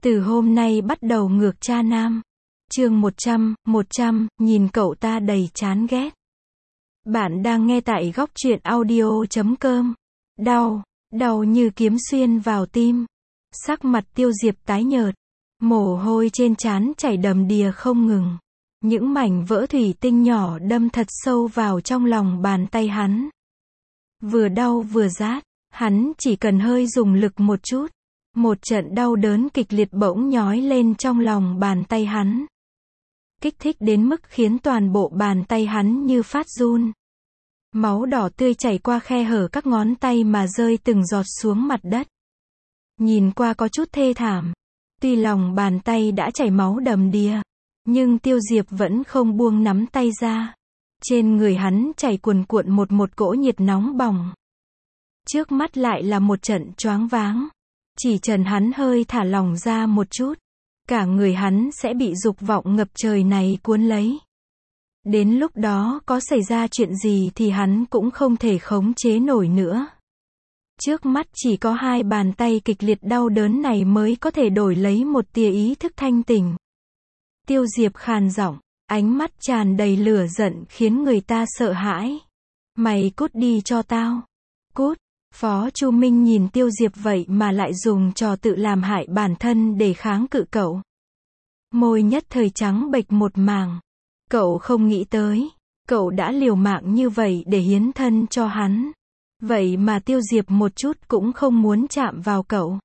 Từ hôm nay bắt đầu ngược cha nam. Chương 100, nhìn cậu ta đầy chán ghét. Bạn đang nghe tại góc truyện audio.com. Đau như kiếm xuyên vào tim. Sắc mặt Tiêu Diệp tái nhợt, mồ hôi trên trán chảy đầm đìa không ngừng. Những mảnh vỡ thủy tinh nhỏ đâm thật sâu vào trong lòng bàn tay hắn. Vừa đau vừa rát, hắn chỉ cần hơi dùng lực một chút. Một trận đau đớn kịch liệt bỗng nhói lên trong lòng bàn tay hắn. Kích thích đến mức khiến toàn bộ bàn tay hắn như phát run. Máu đỏ tươi chảy qua khe hở các ngón tay mà rơi từng giọt xuống mặt đất. Nhìn qua có chút thê thảm. Tuy lòng bàn tay đã chảy máu đầm đìa, nhưng Tiêu Diệp vẫn không buông nắm tay ra. Trên người hắn chảy cuồn cuộn một cỗ nhiệt nóng bỏng. Trước mắt lại là một trận choáng váng. Chỉ cần hắn hơi thả lỏng ra một chút, cả người hắn sẽ bị dục vọng ngập trời này cuốn lấy. Đến lúc đó có xảy ra chuyện gì thì hắn cũng không thể khống chế nổi nữa. Trước mắt chỉ có hai bàn tay kịch liệt đau đớn này mới có thể đổi lấy một tia ý thức thanh tỉnh. Tiêu Diệp khàn giọng, ánh mắt tràn đầy lửa giận khiến người ta sợ hãi. Mày cút đi cho tao. Cút. Phó Chu Minh nhìn Tiêu Diệp vậy mà lại dùng trò tự làm hại bản thân để kháng cự cậu. Môi nhất thời trắng bệch một mảng. Cậu không nghĩ tới, cậu đã liều mạng như vậy để hiến thân cho hắn. Vậy mà Tiêu Diệp một chút cũng không muốn chạm vào cậu.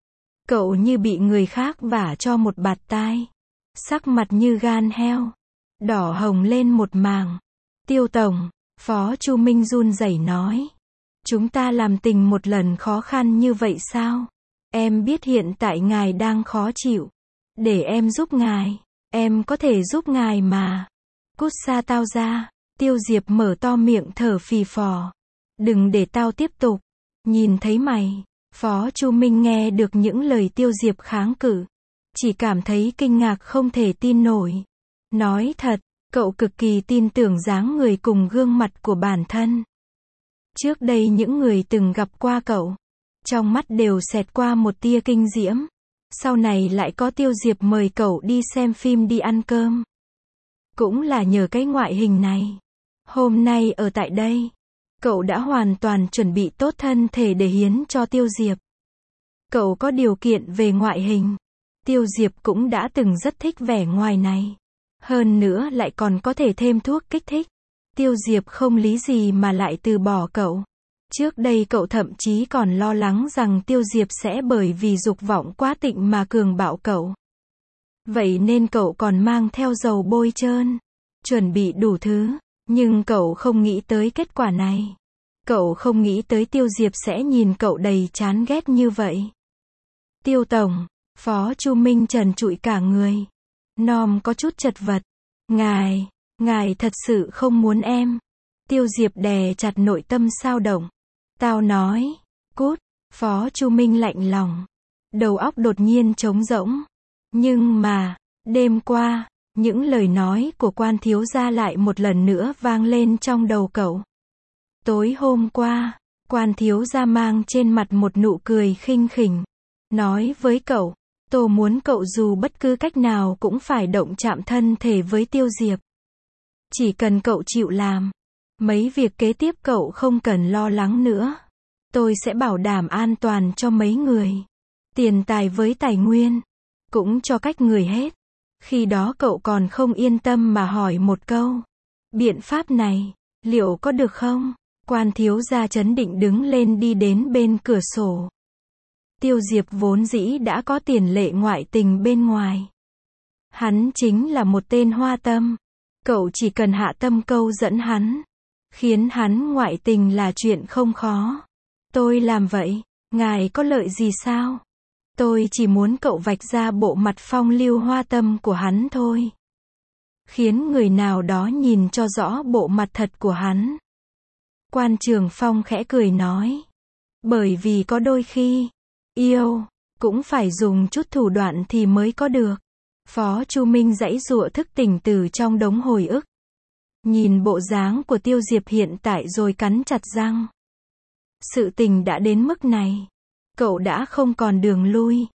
Cậu như bị người khác vả cho một bạt tai. Sắc mặt như gan heo, đỏ hồng lên một mảng. Tiêu tổng, Phó Chu Minh run rẩy nói. Chúng ta làm tình một lần khó khăn như vậy sao? Em biết hiện tại ngài đang khó chịu. Để em giúp ngài. Em có thể giúp ngài mà. Cút xa tao ra. Tiêu Diệp mở to miệng thở phì phò. Đừng để tao tiếp tục. Nhìn thấy mày. Phó Chu Minh nghe được những lời Tiêu Diệp kháng cự. Chỉ cảm thấy kinh ngạc không thể tin nổi. Nói thật, cậu cực kỳ tin tưởng dáng người cùng gương mặt của bản thân. Trước đây những người từng gặp qua cậu, trong mắt đều xẹt qua một tia kinh diễm. Sau này lại có Tiêu Diệp mời cậu đi xem phim đi ăn cơm. Cũng là nhờ cái ngoại hình này. Hôm nay ở tại đây, cậu đã hoàn toàn chuẩn bị tốt thân thể để hiến cho Tiêu Diệp. Cậu có điều kiện về ngoại hình. Tiêu Diệp cũng đã từng rất thích vẻ ngoài này. Hơn nữa lại còn có thể thêm thuốc kích thích. Tiêu Diệp không lý gì mà lại từ bỏ cậu. Trước đây cậu thậm chí còn lo lắng rằng Tiêu Diệp sẽ bởi vì dục vọng quá tịnh mà cường bạo cậu. Vậy nên cậu còn mang theo dầu bôi trơn, chuẩn bị đủ thứ, nhưng cậu không nghĩ tới kết quả này. Cậu không nghĩ tới Tiêu Diệp sẽ nhìn cậu đầy chán ghét như vậy. Tiêu tổng, Phó Chu Minh trần trụi cả người. Nom có chút chật vật. Ngài thật sự không muốn em. Tiêu Diệp đè chặt nội tâm xao động. Tao nói, cút. Phó Chu Minh lạnh lòng. Đầu óc đột nhiên trống rỗng. Nhưng mà, đêm qua, những lời nói của quan thiếu gia lại một lần nữa vang lên trong đầu cậu. Tối hôm qua, quan thiếu gia mang trên mặt một nụ cười khinh khỉnh. Nói với cậu, tôi muốn cậu dù bất cứ cách nào cũng phải động chạm thân thể với Tiêu Diệp. Chỉ cần cậu chịu làm, mấy việc kế tiếp cậu không cần lo lắng nữa. Tôi sẽ bảo đảm an toàn cho mấy người. Tiền tài với tài nguyên, cũng cho cách người hết. Khi đó cậu còn không yên tâm mà hỏi một câu. Biện pháp này, liệu có được không? Quan thiếu gia trấn định đứng lên đi đến bên cửa sổ. Tiêu Diệp vốn dĩ đã có tiền lệ ngoại tình bên ngoài. Hắn chính là một tên hoa tâm. Cậu chỉ cần hạ tâm câu dẫn hắn, khiến hắn ngoại tình là chuyện không khó. Tôi làm vậy, ngài có lợi gì sao? Tôi chỉ muốn cậu vạch ra bộ mặt phong lưu hoa tâm của hắn thôi. Khiến người nào đó nhìn cho rõ bộ mặt thật của hắn. Quan Trường Phong khẽ cười nói. Bởi vì có đôi khi, yêu, cũng phải dùng chút thủ đoạn thì mới có được. Phó Chu Minh giãy giụa thức tỉnh từ trong đống hồi ức. Nhìn bộ dáng của Tiêu Diệp hiện tại rồi cắn chặt răng. Sự tình đã đến mức này. Cậu đã không còn đường lui.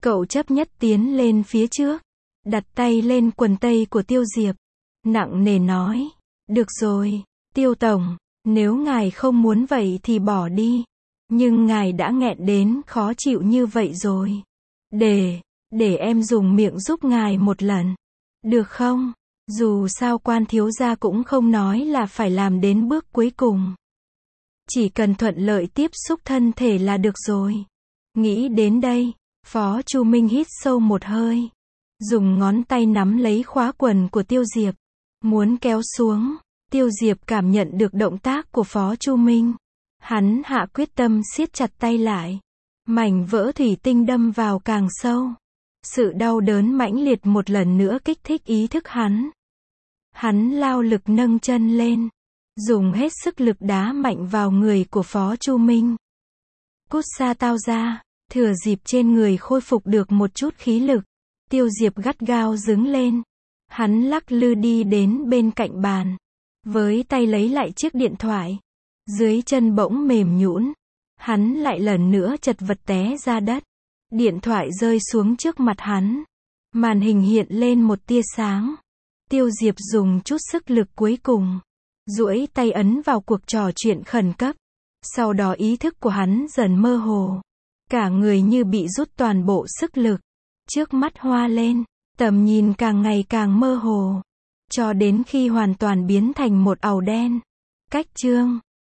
Cậu chấp nhất tiến lên phía trước, đặt tay lên quần tây của Tiêu Diệp, nặng nề nói, được rồi, Tiêu Tổng, nếu ngài không muốn vậy thì bỏ đi. Nhưng ngài đã nghẹn đến khó chịu như vậy rồi. Để em dùng miệng giúp ngài một lần. Được không? Dù sao Quan thiếu gia cũng không nói là phải làm đến bước cuối cùng. Chỉ cần thuận lợi tiếp xúc thân thể là được rồi. Nghĩ đến đây, Phó Chu Minh hít sâu một hơi. Dùng ngón tay nắm lấy khóa quần của Tiêu Diệp. Muốn kéo xuống. Tiêu Diệp cảm nhận được động tác của Phó Chu Minh. Hắn hạ quyết tâm siết chặt tay lại. Mảnh vỡ thủy tinh đâm vào càng sâu. Sự đau đớn mãnh liệt một lần nữa kích thích ý thức hắn. Hắn lao lực nâng chân lên. Dùng hết sức lực đá mạnh vào người của Phó Chu Minh. Cút xa tao ra. Thừa dịp trên người khôi phục được một chút khí lực. Tiêu Diệp gắt gao đứng lên. Hắn lắc lư đi đến bên cạnh bàn. Với tay lấy lại chiếc điện thoại. Dưới chân bỗng mềm nhũn. Hắn lại lần nữa chật vật té ra đất. Điện thoại rơi xuống trước mặt hắn. Màn hình hiện lên một tia sáng. Tiêu Diệp dùng chút sức lực cuối cùng. Duỗi tay ấn vào cuộc trò chuyện khẩn cấp. Sau đó ý thức của hắn dần mơ hồ. Cả người như bị rút toàn bộ sức lực. Trước mắt hoa lên. Tầm nhìn càng ngày càng mơ hồ. Cho đến khi hoàn toàn biến thành một àu đen. Cách chương